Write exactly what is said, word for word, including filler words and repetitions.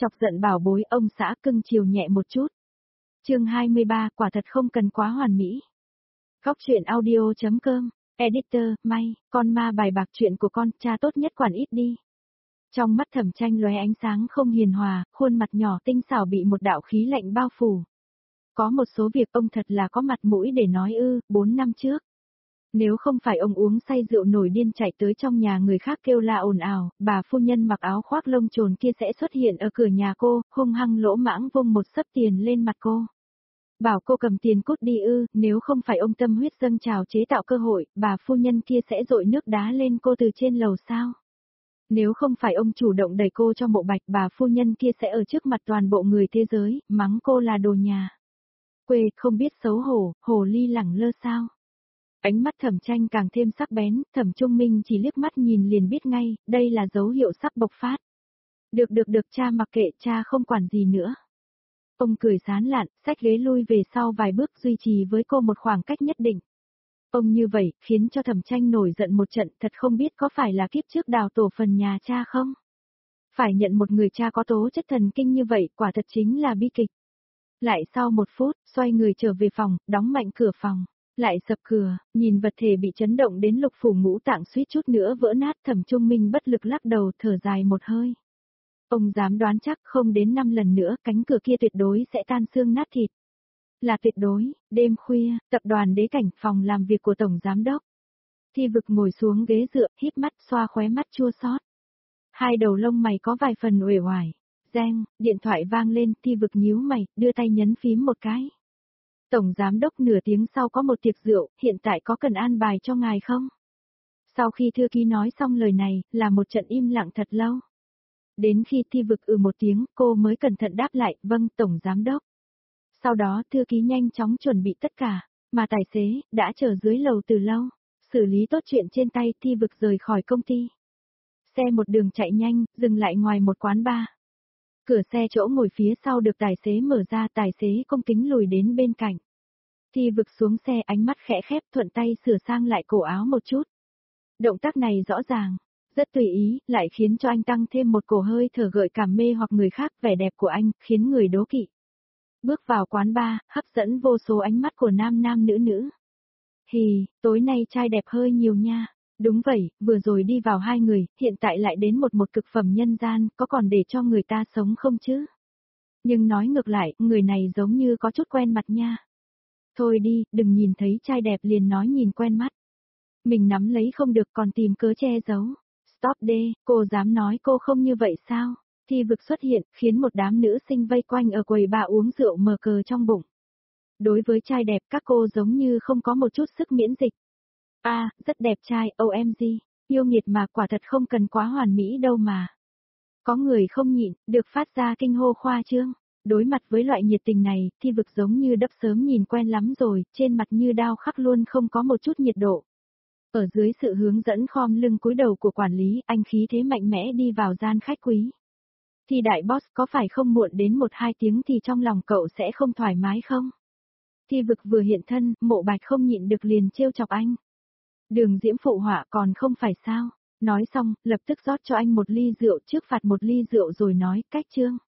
Chọc giận bảo bối ông xã cưng chiều nhẹ một chút. Chương hai mươi ba, quả thật không cần quá hoàn mỹ. Góc truyện audio.com, editor, may, con ma bài bạc chuyện của con, cha tốt nhất quản ít đi. Trong mắt Thẩm Tranh lóe ánh sáng không hiền hòa, khuôn mặt nhỏ tinh xảo bị một đạo khí lạnh bao phủ. Có một số việc ông thật là có mặt mũi để nói ư, bốn năm trước. Nếu không phải ông uống say rượu nổi điên chạy tới trong nhà người khác kêu la ồn ào, bà phu nhân mặc áo khoác lông trồn kia sẽ xuất hiện ở cửa nhà cô, hung hăng lỗ mãng vung một xấp tiền lên mặt cô. Bảo cô cầm tiền cút đi ư, nếu không phải ông tâm huyết dâng trào chế tạo cơ hội, bà phu nhân kia sẽ dội nước đá lên cô từ trên lầu sao. Nếu không phải ông chủ động đẩy cô cho mộ bạch, bà phu nhân kia sẽ ở trước mặt toàn bộ người thế giới, mắng cô là đồ nhà quê, không biết xấu hổ, hồ ly lẳng lơ sao. Ánh mắt Thẩm Tranh càng thêm sắc bén, Thẩm Trung Minh chỉ liếc mắt nhìn liền biết ngay, đây là dấu hiệu sắp bộc phát. Được được được, cha mặc kệ, cha không quản gì nữa. Ông cười sán lạn, xách ghế lui về sau vài bước duy trì với cô một khoảng cách nhất định. Ông như vậy, khiến cho Thẩm Tranh nổi giận một trận, thật không biết có phải là kiếp trước đào tổ phần nhà cha không? Phải nhận một người cha có tố chất thần kinh như vậy, quả thật chính là bi kịch. Lại sau một phút, xoay người trở về phòng, đóng mạnh cửa phòng. Lại sập cửa, nhìn vật thể bị chấn động đến lục phủ ngũ tạng suýt chút nữa vỡ nát, Thẩm Trung Minh bất lực lắc đầu thở dài một hơi. Ông dám đoán chắc không đến năm lần nữa cánh cửa kia tuyệt đối sẽ tan xương nát thịt. Là tuyệt đối, đêm khuya, tập đoàn Đế Cảnh, phòng làm việc của Tổng Giám Đốc. Thi Vực ngồi xuống ghế dựa, híp mắt xoa khóe mắt chua xót. Hai đầu lông mày có vài phần uể oải. Reng, điện thoại vang lên, Thi Vực nhíu mày, đưa tay nhấn phím một cái. Tổng Giám Đốc, nửa tiếng sau có một tiệc rượu, hiện tại có cần an bài cho ngài không? Sau khi thư ký nói xong lời này, là một trận im lặng thật lâu. Đến khi Thi Vực ừ một tiếng, cô mới cẩn thận đáp lại, vâng, Tổng Giám Đốc. Sau đó thư ký nhanh chóng chuẩn bị tất cả, mà tài xế, đã chờ dưới lầu từ lâu. Xử lý tốt chuyện trên tay, Thi Vực rời khỏi công ty. Xe một đường chạy nhanh, dừng lại ngoài một quán bar. Cửa xe chỗ ngồi phía sau được tài xế mở ra, tài xế cung kính lùi đến bên cạnh. Thi Vực xuống xe, ánh mắt khẽ khép, thuận tay sửa sang lại cổ áo một chút. Động tác này rõ ràng, rất tùy ý, lại khiến cho anh tăng thêm một cổ hơi thở gợi cảm mê hoặc người khác, vẻ đẹp của anh, khiến người đố kỵ. Bước vào quán bar, hấp dẫn vô số ánh mắt của nam nam nữ nữ. Hì, tối nay trai đẹp hơi nhiều nha. Đúng vậy, vừa rồi đi vào hai người, hiện tại lại đến một một cực phẩm nhân gian, có còn để cho người ta sống không chứ? Nhưng nói ngược lại, người này giống như có chút quen mặt nha. Thôi đi, đừng nhìn thấy trai đẹp liền nói nhìn quen mắt. Mình nắm lấy không được còn tìm cớ che giấu. Stop đê, cô dám nói cô không như vậy sao? Thi Vực xuất hiện, khiến một đám nữ sinh vây quanh ở quầy bar uống rượu mờ cờ trong bụng. Đối với trai đẹp các cô giống như không có một chút sức miễn dịch. A, à, rất đẹp trai, o em giê, yêu nghiệt mà, quả thật không cần quá hoàn mỹ đâu mà. Có người không nhịn, được phát ra kinh hô khoa trương. Đối mặt với loại nhiệt tình này, Thi Vực giống như đắp sớm nhìn quen lắm rồi, trên mặt như đao khắc luôn không có một chút nhiệt độ. Ở dưới sự hướng dẫn khom lưng cúi đầu của quản lý, anh khí thế mạnh mẽ đi vào gian khách quý. Thì đại boss có phải không muộn đến một hai tiếng thì trong lòng cậu sẽ không thoải mái không? Thi Vực vừa hiện thân, Mộ Bạch không nhịn được liền trêu chọc anh. Đường Diễm phụ họa còn không phải sao? Nói xong, lập tức rót cho anh một ly rượu, trước phạt một ly rượu rồi nói, cách trương.